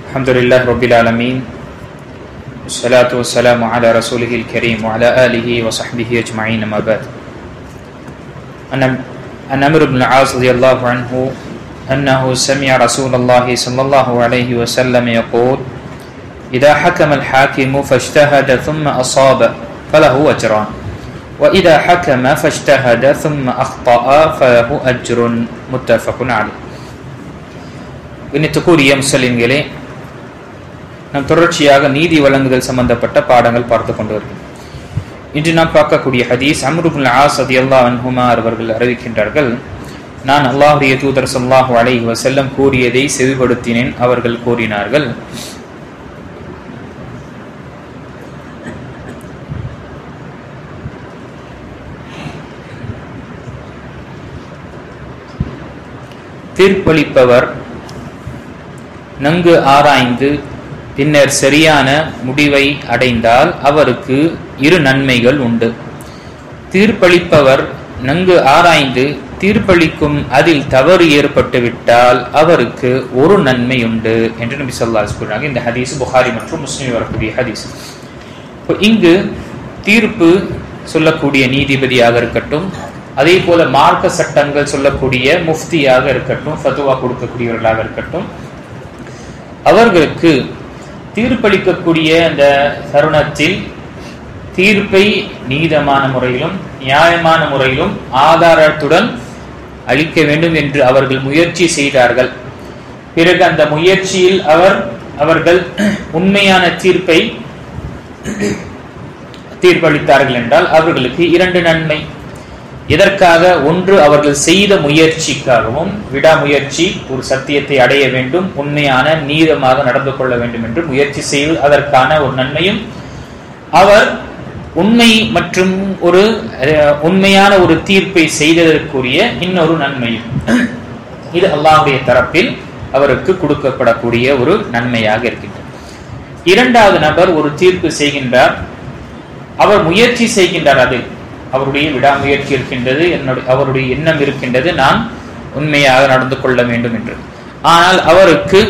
Alhamdulillah Rabbil Alameen. Wassalatu wassalamu ala rasulihil kareem wa ala alihi wa sahbihi ajma'in, amma ba'd. An Amr ibn al-As radiyallahu anhu annahu sami'a Rasulullah sallallahu alayhi wa sallam yaqul idha hakama al-hakimu fashtahada thumma asaba falahu ajran wa idha hakama fashtahada thumma akhta'a falahu ajrun, muttafaqun alayh. இன்னித்துக்குரிய முஸ்லிம்களே, நாம் தொடர்ச்சியாக நீதி வழங்குதல் சம்பந்தப்பட்ட பாடங்கள் பார்த்து கொண்டு வருகிறோம். இன்று நாம் பார்க்கக்கூடிய ஹதீஸ் அம்ர் இப்னு ஆஸ் ரலியல்லாஹு அன்ஹுமா அவர்கள் அறிவிக்கின்றார்கள், நான் அல்லாஹ்வுடைய தூதர் ஸல்லல்லாஹு அலைஹி வஸல்லம் கூறியதை செவிப்படுத்தினேன். அவர்கள் கூறினார்கள், தீர்ப்பளிப்பவர் நன்கு ஆராய்ந்து பின்னர் சரியான முடிவை அடைந்தால் அவருக்கு இரு நன்மைகள் உண்டு. தீர்ப்பளிப்பவர் நன்கு ஆராய்ந்து தீர்ப்பளிக்கும் அதில் தவறு ஏற்பட்டுவிட்டால் அவருக்கு ஒரு நன்மை உண்டு என்று நபி ஸல்லல்லாஹு அலைஹி வஸல்லம் கூறினார்கள். இந்த ஹதீஸ் புகாரி மற்றும் முஸ்லிம் வரக்கூடிய ஹதீஸ். இங்கு தீர்ப்பு சொல்லக்கூடிய நீதிபதியாக இருக்கட்டும், அதே போல மார்க்க சட்டங்கள் சொல்லக்கூடிய முஃப்தியாக இருக்கட்டும், ஃபத்வா கொடுக்கக்கூடியவர்களாக இருக்கட்டும், அவர்களுக்கு தீர்ப்பளிக்கக்கூடிய அந்த தருணத்தில் தீர்ப்பை நீதமான முறையிலும் நியாயமான முறையிலும் ஆதாரத்துடன் அளிக்க வேண்டும் என்று அவர்கள் முயற்சி செய்தார்கள். பிறகு அந்த முயற்சியில் அவர்கள் உண்மையான தீர்ப்பை தீர்ப்பளித்தார்கள் என்றால் அவர்களுக்கு இரண்டு நன்மை. இதற்காக ஒன்று, அவர்கள் செய்த முயற்சிக்காகவும், விடாமுயற்சி, ஒரு சத்தியத்தை அடைய வேண்டும், உண்மையான நீதமாக நடந்து கொள்ள வேண்டும் என்று முயற்சி செய்து அதற்கான ஒரு நன்மையும், அவர் உண்மை மற்றும் ஒரு உண்மையான ஒரு தீர்ப்பை செய்ததற்குரிய இன்னொரு நன்மையும். இது அல்லாஹ்வுடைய தரப்பில் அவருக்கு கொடுக்கப்படக்கூடிய ஒரு நன்மையாக இருக்கின்றது. இரண்டாவது நபர் ஒரு தீர்ப்பு செய்கின்றார், அவர் முயற்சி செய்கின்றார், அது அவருடைய விடாமுயற்சி இருக்கின்றது, அவருடைய எண்ணம் இருக்கின்றது, நான் உண்மையாக நடந்து கொள்ள வேண்டும் என்று. ஆனால் அவருக்கு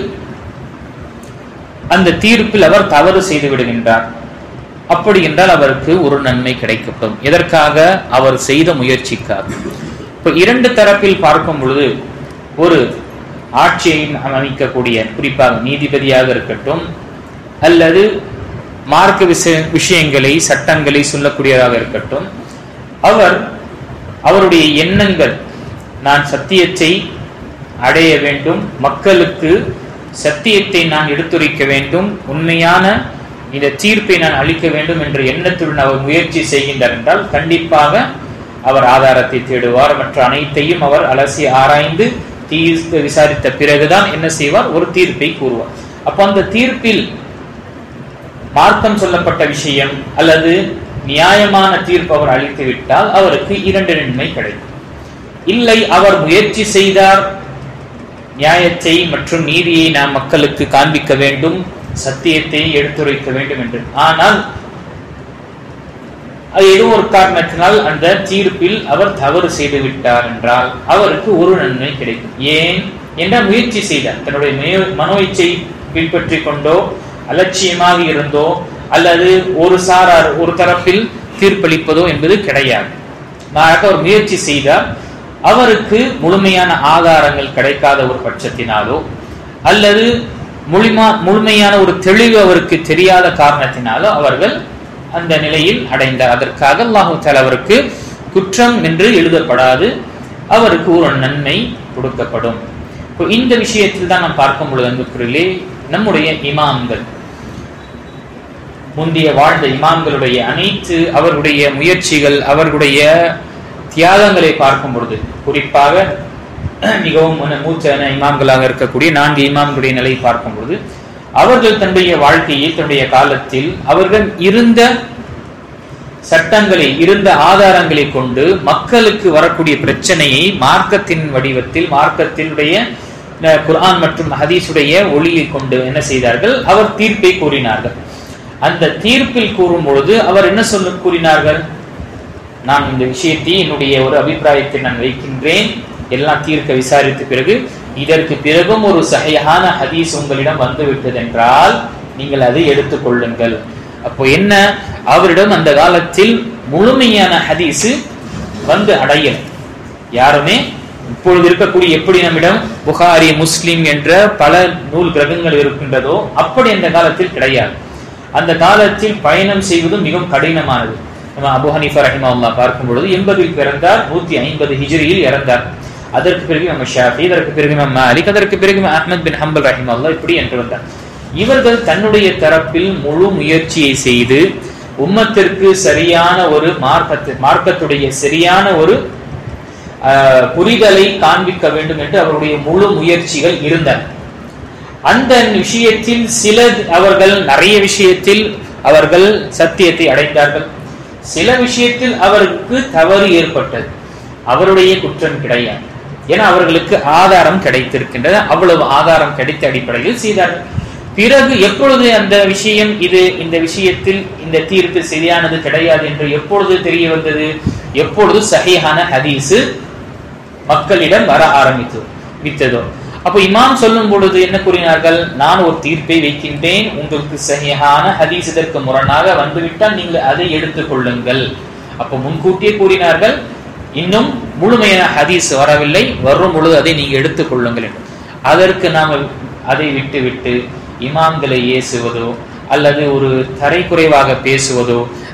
அந்த தீர்ப்பில் அவர் தவறு செய்து விடுகின்றார். அப்படி என்றால் அவருக்கு ஒரு நன்மை கிடைக்கப்படும். எதற்காக? அவர் செய்த முயற்சிக்காக. இப்போ இரண்டு தரப்பில் பார்க்கும் பொழுது, ஒரு ஆட்சியை அமைக்கக்கூடிய, குறிப்பாக நீதிபதியாக இருக்கட்டும் அல்லது மார்க்க விஷயங்களை சட்டங்களை சொல்லக்கூடியதாக இருக்கட்டும், அவருடைய எண்ணங்கள், நான் சத்தியத்தை அடைய வேண்டும், மக்களுக்கு சத்தியத்தை நான் எடுத்துரைக்க வேண்டும், உண்மையான இந்த தீர்ப்பை நான் அளிக்க வேண்டும் என்ற எண்ணத்துடன் அவர் முயற்சி செய்கின்றார் என்றால் கண்டிப்பாக அவர் ஆதாரத்தை தேடுவார். மற்ற அனைத்தையும் அவர் அலசி ஆராய்ந்து தீர்ப்பு விசாரித்த பிறகுதான் என்ன செய்வார்? ஒரு தீர்ப்பை கூறுவார். அப்ப அந்த தீர்ப்பில் மார்க்கம் சொல்லப்பட்ட விஷயம் அல்லது நியாயமான தீர்ப்பு அவர் அளித்து விட்டால் அவருக்கு இரண்டு நன்மை கிடைக்கும். இல்லை, அவர் முயற்சி செய்தார், நியாயத்தை மற்றும் நீதியை நாம் மக்களுக்கு காண்பிக்க வேண்டும், சத்தியத்தை எடுத்துரைக்க வேண்டும் என்று, ஆனால் ஏதோ ஒரு காரணத்தினால் அந்த தீர்ப்பில் அவர் தவறு செய்து விட்டார் என்றால் அவருக்கு ஒரு நன்மை கிடைக்கும். ஏன் என்றால் முயற்சி செய்தார், தன்னுடைய மனோ இச்சை பின்பற்றி கொண்டோ அலட்சியமாக இருந்தோ அல்லது ஒரு தரப்பில் தீர்ப்பளிப்பதோ என்பது கிடையாது. மாறாக அவர் முயற்சி செய்தார், அவருக்கு முழுமையான ஆதாரங்கள் கிடைக்காத ஒரு பட்சத்தினாலோ அல்லது முழுமையான ஒரு தெளிவு அவருக்கு தெரியாத காரணத்தினாலோ அவர்கள் அந்த நிலையில் அடைந்தார். அதற்காக அல்லாஹ் தஆலா அவருக்கு குற்றம் என்று எழுதப்படாது, அவருக்கு ஒரு நன்மை கொடுக்கப்படும். இந்த விஷயத்தில் தான் நாம் பார்க்கும் பொழுது அன்புக்குரியவர்களே, நம்முடைய இமாம்கள், முந்தைய வாழ்ந்த இமாம்களுடைய அனைத்து அவர்களுடைய முயற்சிகள், அவர்களுடைய தியாகங்களை பார்க்கும் பொழுது, குறிப்பாக மிகவும் மூச்சன இமாம்களாக இருக்கக்கூடிய 4 இமாம்களுடைய நிலையை பார்க்கும் பொழுது, அவர்கள் தன்னுடைய வாழ்க்கையில், தன்னுடைய காலத்தில் அவர்கள் இருந்த சட்டங்களை, இருந்த ஆதாரங்களை கொண்டு மக்களுக்கு வரக்கூடிய பிரச்சனையை மார்க்கத்தின் வடிவத்தில், மார்க்கத்தினுடைய குர்ஆன் மற்றும் ஹதீஸுடைய ஒளியை கொண்டு என்ன செய்தார்கள்? அவர் தீர்ப்பை கூறினார்கள். அந்த தீர்ப்பில் கூறும் பொழுது அவர் என்ன கூறினார்கள்? நான் இந்த விஷயத்தை என்னுடைய ஒரு அபிப்பிராயத்தை நான் வைக்கின்றேன், எல்லாம் தீர்க்க விசாரித்த பிறகு இதற்கு பிறகும் ஒரு சஹீஹான ஹதீஸ் உங்களிடம் வந்துவிட்டது என்றால் நீங்கள் அதை எடுத்துக் கொள்ளுங்கள். அப்போ என்ன, அவரிடம் அந்த காலத்தில் முழுமையான ஹதீஸ் வந்து அடையல. யாருமே இப்பொழுது இருக்கக்கூடிய எப்படி நம்மிடம் புகாரி முஸ்லிம் என்ற பல நூல் கிரகங்கள் இருக்கின்றதோ அப்படி அந்த காலத்தில் கிடையாது. அந்த காலத்தில் பயணம் செய்வது மிகவும் கடினமானது. நம்ம அபூ ஹனீஃபா ரஹிமஹுல்லாஹ் பார்க்கும் பொழுது 80 பிறந்தார், 150 ஹிஜ்ரியில் இறந்தார். அதற்கு பிறகு நம்ம ஷாஃபி, அதற்கு பிறகு நம்ம மாலிக், அதற்கு பிறகு அஹ்மத் பின் ஹம்பல் ரஹிமஹுல்லாஹ் இப்படி என்று வந்தார். இவர்கள் தன்னுடைய தரப்பில் முழு முயற்சியை செய்து உம்மத்திற்கு சரியான ஒரு மார்க்கத்துடைய சரியான ஒரு புரிதலை காண்பிக்க வேண்டும் என்று அவருடைய முழு முயற்சிகள் இருந்தன. அந்த விஷயத்தில் சில அவர்கள் நிறைய விஷயத்தில் அவர்கள் சத்தியத்தை அடைந்தார்கள். சில விஷயத்தில் அவருக்கு தவறு ஏற்பட்டது, அவருடைய குற்றம் கிடையாது. ஏன்னா அவர்களுக்கு ஆதாரம் கிடைத்திருக்கின்றது. அவ்வளவு ஆதாரம் கிடைத்த அடிப்படையில் செய்தார்கள். பிறகு எப்பொழுது அந்த விஷயம் இந்த விஷயத்தில் இந்த தீர்ப்பு சரியானது கிடையாது என்று எப்பொழுது தெரிய வந்தது? எப்பொழுது சஹீஹான ஹதீஸ் மக்களிடம் வர ஆரம்பித்ததோ. அப்ப இமாம் சொல்லும் பொழுது என்ன கூறினார்கள்? நான் ஒரு தீர்ப்பை வைக்கின்றேன், உங்களுக்கு சஹீஹான ஹதீஸ் இதற்கு முரணாக வந்துவிட்டால் நீங்கள் அதை எடுத்துக் கொள்ளுங்கள். அப்ப முன்கூட்டியே கூறினார்கள், இன்னும் முழுமையான ஹதீஸ் வரவில்லை, வரும் பொழுது அதை நீங்க எடுத்துக் கொள்ளுங்கள் என்று. அதற்கு நாம் அதை விட்டு இமாம்களை ஏசுவதோ அல்லது ஒரு தரை குறைவாக பேசுவதோ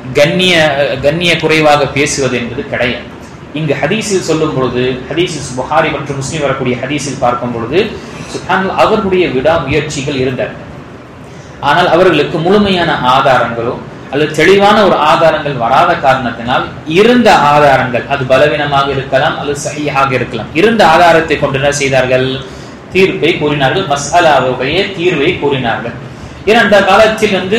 கண்ணிய குறைவாக பேசுவது என்பது கிடையாது. இங்கு ஹதீஸில் சொல்லும் பொழுது, ஹதீஸில் புகாரி மற்றும் முஸ்லிம் வரக்கூடிய ஹதீஸில் பார்க்கும் பொழுது அவர்களுடைய விடாமுயற்சிகள் இருந்தன. ஆனால் அவர்களுக்கு முழுமையான ஆதாரங்களோ அல்லது தெளிவான ஒரு ஆதாரங்கள் வராத காரணத்தினால் இருந்த ஆதாரங்கள், அது பலவீனமாக இருக்கலாம் அல்லது சஹீஹாக இருக்கலாம், இருந்த ஆதாரத்தை கொண்டு என்ன செய்தார்கள்? தீர்ப்பை கூறினார்கள், மஸ்அலாவுடைய தீர்வை கூறினார்கள். ஏன்னா அந்த காலத்தில்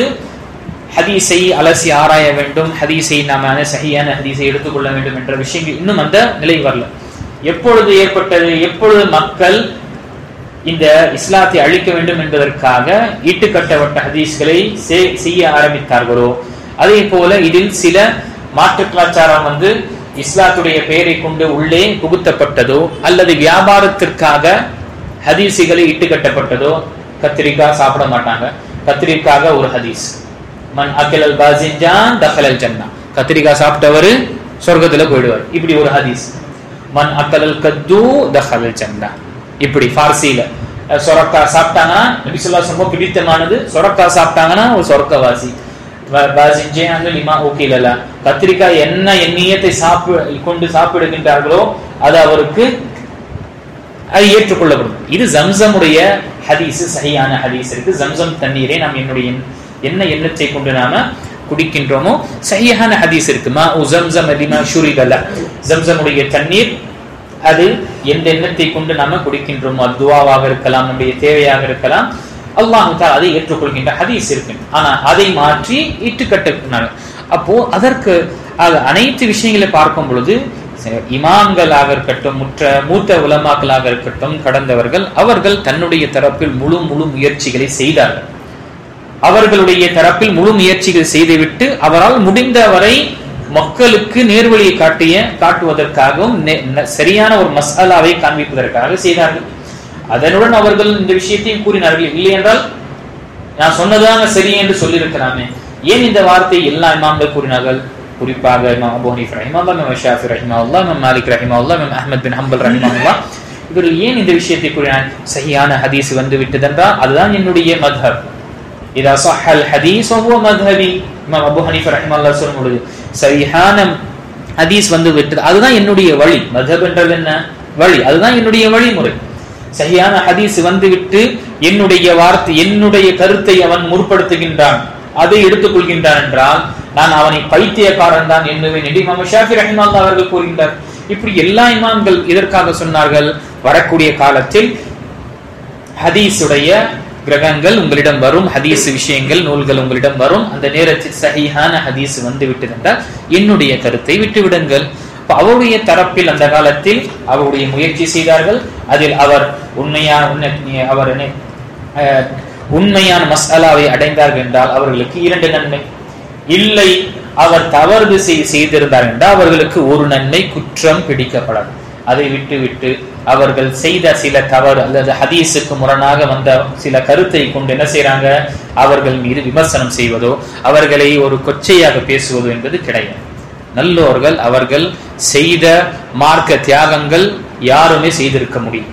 ஹதீஸை அலசி ஆராய வேண்டும், ஹதீஸை நாம சஹீஹான ஹதீஸை எடுத்துக்கொள்ள வேண்டும் என்ற விஷயங்கள் இன்னும் அந்த நிலை வரல. எப்பொழுது ஏற்பட்டது? எப்பொழுது மக்கள் இந்த இஸ்லாத்தை அழிக்க வேண்டும் என்பதற்காக ஈட்டுக்கட்டப்பட்ட ஹதீஸ்களை செய்ய ஆரம்பித்தார்களோ, அதே போல இதில் சில மாற்று கலாச்சாரம் இஸ்லாத்துடைய பெயரை கொண்டு உள்ளே புகுத்தப்பட்டதோ அல்லது வியாபாரத்திற்காக ஹதீஸுகளை இட்டுக்கட்டப்பட்டதோ. கத்திரிக்காய் சாப்பிட மாட்டாங்க, கத்திரிக்காக ஒரு ஹதீஸ், மன் அகலல் பாசின்ஜான் தகலல் ஜன்னா, கத்திரிக்காய் சாப்பிட்டவர் சொர்க்கத்துல போயிடுவார், இப்படி ஒரு ஹதீஸ். மன் அகலல் கத்து தகலல் ஜன்னா, இப்படி பார்சியில சொரக்காய் சாப்பிட்டாங்கன்னா நபி ஸல்லல்லாஹு அலைஹி வஸல்லம் ரொம்ப பிடித்தமானது, சொரக்காய் சாப்பிட்டாங்கன்னா ஒரு சொர்க்கவாசி. கத்திரிக்காய் என்ன எண்ணியத்தை கொண்டு சாப்பிடுகின்றார்களோ அது அவருக்கு அது ஏற்றுக்கொள்ளப்படும். இது ஜம்சமுடைய ஹதீஸ், சஹீஹான ஹதீஸ் இருக்கு. ஜம்சம் தண்ணீரை நாம் என்ன எண்ணத்தை கொண்டு நாம குடிக்கின்றோமோ சஹீஹான ஹதீஸ் இருக்கு. மா ஜம்சம் லிமா ஷுரிபல, ஜம்சமுடைய தண்ணீர் அது எந்த எண்ணத்தை கொண்டு நாம குடிக்கின்றோமோ, அது துஆவாக இருக்கலாம், நம்முடைய தேவையாக இருக்கலாம், அல்லாஹ் தஆலா அதை ஏற்றுக்கொள்கின்ற ஹதீஸ் இருக்கு. ஆனா அதை மாற்றி இட்டுக்கட்டினாங்க. அப்போ அதற்கு அனைத்து விஷயங்களை பார்க்கும் பொழுது இமாம்களாக இருக்கட்டும், மூத்த உலமாக்களாக இருக்கட்டும், கடந்தவர்கள் அவர்கள் தன்னுடைய தரப்பில் முழு முயற்சிகளை செய்தார்கள். அவர்களுடைய தரப்பில் முழு முயற்சிகள் செய்துவிட்டு அவரால் முடிந்தவரை மக்களுக்கு நேர்வழியை காட்டுவதற்காகவும் சரியான ஒரு மஸ்அலாவை காண்பிப்பதற்காக செய்தார்கள். அதனுடன் அவர்கள் இந்த விஷயத்தையும் கூறினார்கள். இல்லை என்றால் நான் சொன்னதாங்க சரி என்று சொல்லியிருக்கிறாமே, ஏன் இந்த வார்த்தை எல்லா இமாம்கள் கூறினார்கள்? குறிப்பாக இமாம் அபூ ஹனீஃபா ரஹிமஹுல்லாஹ், இமாம் ஷாஃபி ரஹிமஹுல்லாஹ், இமாம் மாலிக் ரஹிமஹுல்லாஹ், இமாம் அஹ்மத் பின் ஹம்பல் ரஹிமஹுல்லாஹ், இவர்கள் ஏன் இந்த விஷயத்தை கூறினார்? சஹீஹான ஹதீஸ் விட்டதென்றால் அதுதான் என்னுடைய மத்ஹப். இதா ஸஹல் ஹதீஸ் வஹுவ மத்ஹபி. இமாம் அபூ ஹனீஃபா ரஹிமஹுல்லாஹ் சொல்லும் பொழுது சஹீஹான ஹதீஸ் விட்டது, அதுதான் என்னுடைய வழி. மத்ஹப் என்றது என்ன? வழி. அதுதான் என்னுடைய வழிமுறை. சஹீஹான ஹதீஸ் விட்டு என்னுடைய வார்த்தை, என்னுடைய கருத்தை அவன் முற்படுத்துகின்றான், அதை எடுத்துக்கொள்கின்றான் என்றால் நான் அவனை பைத்தியக்காரன் தான் என்னுவேன் என்று இமாம் ஷாஃபி ரஹிமஹுல்லாஹ் அவர்கள் கூறுகின்றார். இப்படி எல்லா இமாம்கள் இதற்காக சொன்னார்கள், வரக்கூடிய காலத்தில் ஹதீஸுடைய கிரகங்கள் உங்களிடம் வரும், ஹதீஸ் விஷயங்கள் நூல்கள் உங்களிடம் வரும். அந்த நேரத்தில் சஹீஹான ஹதீஸ் விட்டது என்றால் என்னுடைய கருத்தை விட்டுவிடுங்கள். அவருடைய தரப்பில் அந்த காலத்தில் அவருடைய முயற்சி செய்தார்கள். அதில் அவர் உண்மையான மஸ்அலாவை அடைந்தார்கள் என்றால் அவர்களுக்கு 2 நன்மை. இல்லை அவர் தவறு செய்திருந்தார் என்றால் அவர்களுக்கு 1 நன்மை, குற்றம் பிடிக்கப்படாது. அதை விட்டு அவர்கள் செய்த சில தவறு அல்லது ஹதீஸுக்கு முரணாக வந்த சில கருத்தை கொண்டு என்ன செய்யறாங்க, அவர்கள் மீது விமர்சனம் செய்வதோ அவர்களை ஒரு கொச்சையாக பேசுவதோ என்பது கிடையாது. நல்லோர்கள் அவர்கள் செய்த மார்க்க தியாகங்கள் யாருமே செய்திருக்க முடியும்.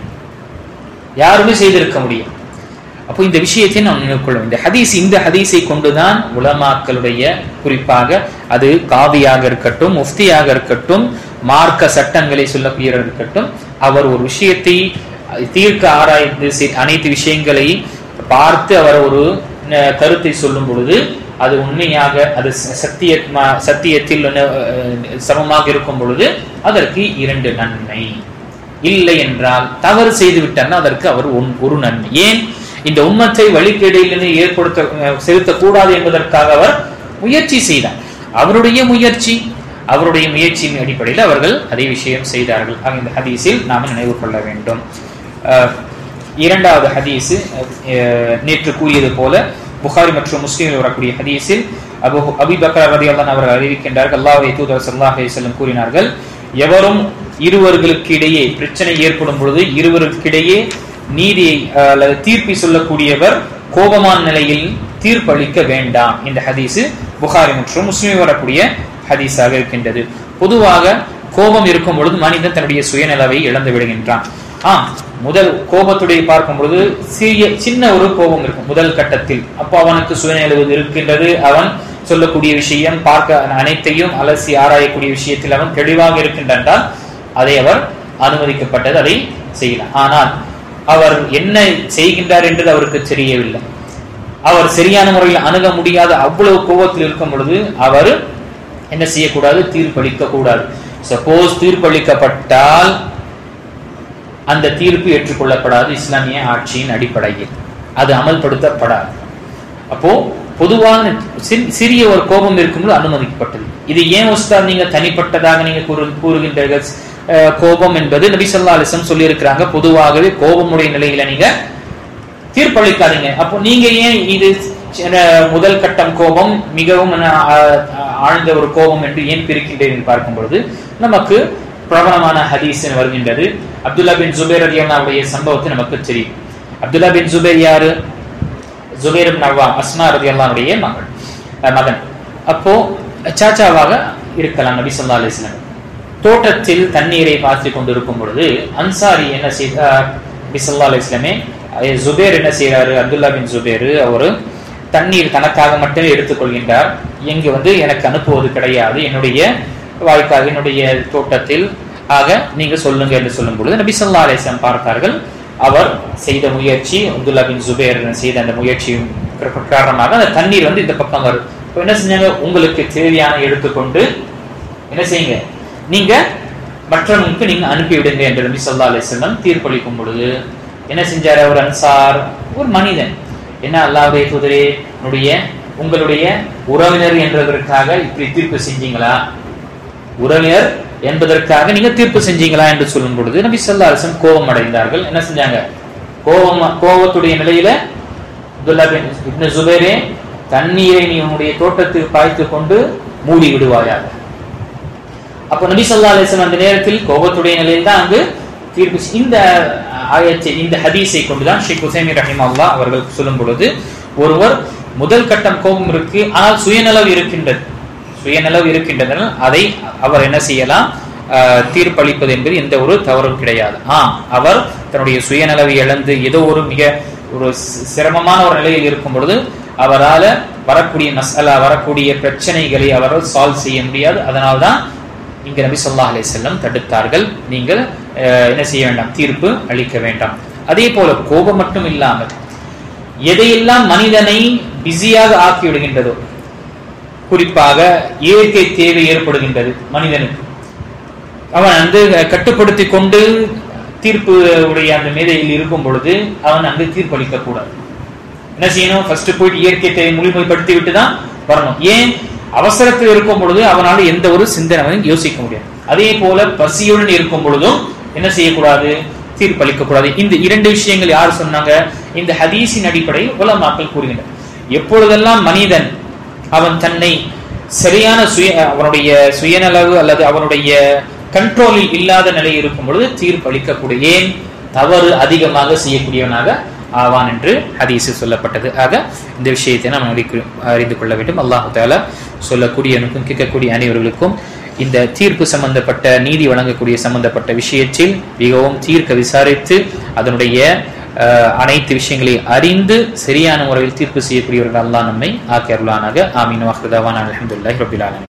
அப்போ இந்த விஷயத்தை நாம் நினைவுகொள்ளும். இந்த ஹதீஸை கொண்டுதான் உலமாக்களுடைய, குறிப்பாக அது காதியாக இருக்கட்டும், முஃப்தியாக இருக்கட்டும், மார்க்க சட்டங்களை சொல்லக்கூடியவர் இருக்கட்டும், அவர் ஒரு விஷயத்தை தீர்க்க ஆராய்ந்து அனைத்து விஷயங்களை பார்த்து அவர் ஒரு கருத்தை சொல்லும் பொழுது அது உண்மையாக அது சத்தியத்தில் சமமாக இருக்கும் பொழுது அதற்கு 2 நன்மை. இல்லை என்றால் தவறு செய்து விட்டார்னா அதற்கு அவர் ஒரு நன்மை. ஏன் இந்த உம்மத்தை வழிகேடிலிருந்து செலுத்தக்கூடாது என்பதற்காக அவர் முயற்சி செய்தார். அவருடைய முயற்சியின் அடிப்படையில் அவர்கள் அதே விஷயம் செய்தார்கள். இந்த ஹதீஸில் நாம் நினைவு கொள்ள வேண்டும். 2வது ஹதீஸ் நேற்று கூறியது போல புகாரி மற்றும் முஸ்லிமில் வரக்கூடிய ஹதீஸில் அபூ பக்கர் ரலியல்லாஹு அன்ஹு அவர்கள் அறிவிக்கின்றார்கள், அல்லாஹ்வுடைய தூதர் ஸல்லல்லாஹு அலைஹி வஸல்லம் கூறினார்கள், எவரும் இருவர்களுக்கு இடையே பிரச்சனை ஏற்படும் பொழுது இருவருக்கிடையே நீதியை அல்லது தீர்ப்பை சொல்லக்கூடியவர் கோபமான நிலையில் தீர்ப்பளிக்க வேண்டாம். இந்த ஹதீஸ் புகாரி மற்றும் முஸ்லிமில் வரக்கூடிய ஹதீஸாக இருக்கின்றது. பொதுவாக கோபம் இருக்கும் பொழுது மனிதன் தன்னுடைய சுயநலவை இழந்து விடுகின்றான். முதல் கோபத்துடைய பார்க்கும் பொழுது சின்ன ஒரு கோபம் இருக்கும் முதல் கட்டத்தில். அப்போ அவனுக்கு சுயநலவு இருக்கின்றது. அவன் சொல்லக்கூடிய விஷயம் பார்க்க அனைத்தையும் அலசி ஆராயக்கூடிய விஷயத்தில் அவன் தெளிவாக இருக்கின்றால் அதை அவர் அனுமதிக்கப்பட்டது, அதை செய்யலாம். ஆனால் அவர் என்ன செய்கின்றார் என்றது அவருக்கு தெரியவில்லை. அவர் சரியான முறையில் அணுக முடியாத அவ்வளவு கோபத்தில் இருக்கும் பொழுது அவர் என்ன செய்யக்கூடாது, தீர்ப்பளிக்க கூடாது. சப்போஸ் தீர்ப்பளிக்கப்பட்டால் அந்த தீர்ப்பு ஏற்றுக்கொள்ளப்படாது. இஸ்லாமிய ஆட்சியின் அடிப்படையில் அது அமல்படுத்தப்படாது. அப்போ பொதுவான சிறிய ஒரு கோபம் இருக்கும்போது அனுமதிக்கப்பட்டது. இது ஏன் உஸ்தாத் நீங்க தனிப்பட்டதாக நீங்க கூறுகின்றீர்கள்? கோபம் என்பது நபி ஸல்லல்லாஹு அலைஹி வஸல்லம் சொல்லி இருக்கிறாங்க, பொதுவாகவே கோபமுடைய நிலையில நீங்க தீர்ப்பளிக்காதீங்க. அப்போ நீங்க ஏன் இது முதல் கட்டம் கோபம் மிகவும் ஆழ்ந்த ஒரு கோபம் என்று ஏன் பிரிக்கின்றீர்கள் பார்க்கும் பொழுது நமக்கு பிரபலமான ஹதீஸ் வருகின்றது. அப்துல்லா பின் ஜுபைர் ரலியல்லாஹு அன்ஹுடைய சம்பவத்தை நமக்கு தெரியும். அப்துல்லா பின் ஜுபைர் யாரு? ஜுபைர் இப்னு அவ்வாம், அஸ்மா ரலியல்லாஹு அன்ஹுடைய மகன். அப்போ சாச்சாவாக இருக்கலாம் நபி ஸல்லல்லாஹு அலைஹி வஸல்லம். தோட்டத்தில் தண்ணீரை பார்த்து கொண்டிருக்கும் பொழுது அன்சாரி என்ன செய்தார்? நபி ஸல்லல்லாஹு அலைஹி வஸல்லம் ஜுபைர் என்ன செய்யறாரு? அப்துல்லா பின் ஜுபைர் அவர் தண்ணீர் தனக்காக மட்டுமே எடுத்துக்கொள்கின்றார். எங்கு எனக்கு அனுப்புவது கிடையாது, என்னுடைய வாய்க்காக என்னுடைய தோட்டத்தில் ஆக நீங்க சொல்லுங்க என்று சொல்லும் பொழுது நபி ஸல்லல்லாஹு அலைஹி வஸல்லம் பார்த்தார்கள். அவர் செய்த முயற்சி, அப்துல்லா பின் ஜுபைர் செய்த அந்த முயற்சியின் காரணமாக அந்த தண்ணீர் இந்த பக்கம் வரும். இப்போ என்ன செஞ்சாங்க? உங்களுக்கு தேவையான எடுத்துக்கொண்டு என்ன செய்யுங்க, நீங்க மற்றவங்களுக்கு நீங்க அனுப்பிவிடுங்க என்று நபி ஸல்லல்லாஹு அலைஹி வஸல்லம் தீர்ப்பளிக்கும் பொழுது என்ன செஞ்சாரு? ஒரு அன்சார், ஒரு மனிதன், என்ன அல்லாஹ்வுடைய தூதரே, உங்களுடைய உறவினர் என்பதற்காக இப்படி தீர்ப்பு செஞ்சீங்களா? உறவினர் என்பதற்காக நீங்க தீர்ப்பு செஞ்சீங்களா என்று சொல்லும் பொழுது நபி ஸல்லல்லாஹு அலைஹி வஸல்லம் கோபம் அடைந்தார்கள். என்ன செஞ்சாங்க? கோபத்துடைய நிலையில அப்துல்லா பின் இப்னு ஜுபைரே, தண்ணீரை நீ உன்னுடைய தோட்டத்துக்கு பாய்த்து கொண்டு மூடி விடுவாயாக. அப்ப நபி ஸல்லல்லாஹு அலைஹி வஸல்லம் அந்த நேரத்தில் கோபத்துடைய நிலையில் தான் அங்கு தீர்ப்பு. இந்த ஆயத்தை, இந்த ஹதீஸை கொண்டுதான் ஷேக் உசைமீன் ரஹிமஹுல்லாஹ் அவர்கள் சொல்லும் பொழுது, ஒருவர் முதல் கட்டம் கோபம் இருக்கு, ஆனால் சுயநலவு இருக்கின்றன, அதை அவர் என்ன செய்யலாம்? தீர்ப்பளிப்பது என்பது எந்த ஒரு தவறும் கிடையாது. அவர் தன்னுடைய சுயநலவை இழந்து ஏதோ ஒரு மிக ஒரு சிரமமான ஒரு நிலையில் இருக்கும் பொழுது அவரால் வரக்கூடிய பிரச்சனைகளை அவரால் சால்வ் செய்ய முடியாது. அதனால்தான் இங்க நபி ஸல்லல்லாஹு அலைஹி வஸல்லம் தடுத்தார்கள், நீங்கள் என்ன செய்ய வேண்டாம், தீர்ப்பு அளிக்க வேண்டாம். அதே போல கோபம் மட்டும் இல்லாமல் எதையெல்லாம் மனிதனை பிஸியாக ஆக்கி விடுகின்றதோ, குறிப்பாக இயற்கை தேவை ஏற்படுகின்றது மனிதனுக்கு, அவன் கட்டுப்படுத்தி கொண்டு தீர்ப்பு உடைய அந்த மேதையில் இருக்கும் பொழுது அவன் தீர்ப்பளிக்க கூடாது. என்ன செய்யணும்? ஃபர்ஸ்ட் போயிட்டு இயற்கை தேவை முழுமைப்படுத்தி விட்டு தான் வரணும். ஏன்? அவசரத்தில் இருக்கும் பொழுது அவனால எந்த ஒரு சிந்தனை யோசிக்க முடியாது. அதே போல பசியுடன் இருக்கும் பொழுதும் என்ன செய்யக்கூடாது? தீர்ப்பளிக்க கூடாது. இந்த 2 விஷயங்கள் யார் சொன்னாங்க? இந்த ஹதீஸின் அடிப்படையில் உலமாக்கள் கூறுகின்றனர். எப்பொழுதெல்லாம் மனிதன் அவன் தன்னை சரியான அவனுடைய சுயநலவு அல்லது அவனுடைய கண்ட்ரோலில் இல்லாத நிலை இருக்கும் பொழுது தீர்ப்பு அளிக்கக்கூடிய, ஏன் தவறு அதிகமாக செய்யக்கூடியவனாக ஆவான் என்று ஹதீஸில் சொல்லப்பட்டது. ஆக இந்த விஷயத்தை நாம் அறிந்து கொள்ள வேண்டும். அல்லாஹ் தஆலா சொல்லக்கூடியவனுக்கும் கேட்கக்கூடிய அனைவர்களுக்கும் இந்த தீர்ப்பு சம்பந்தப்பட்ட, நீதி வழங்கக்கூடிய சம்பந்தப்பட்ட விஷயத்தில் மிகவும் தீர்க்க விசாரித்து அதனுடைய அனைத்து விஷயங்களை அறிந்து சரியான முறையில் தீர்ப்பு செய்யக்கூடியவர்கள் அல்லாஹ் நம்மை ஆக்கி அருளானாக. ஆமீன். வ ஆகிரு தஅவானா அல்ஹம்துலில்லாஹி ரப்பில் ஆலமீன்.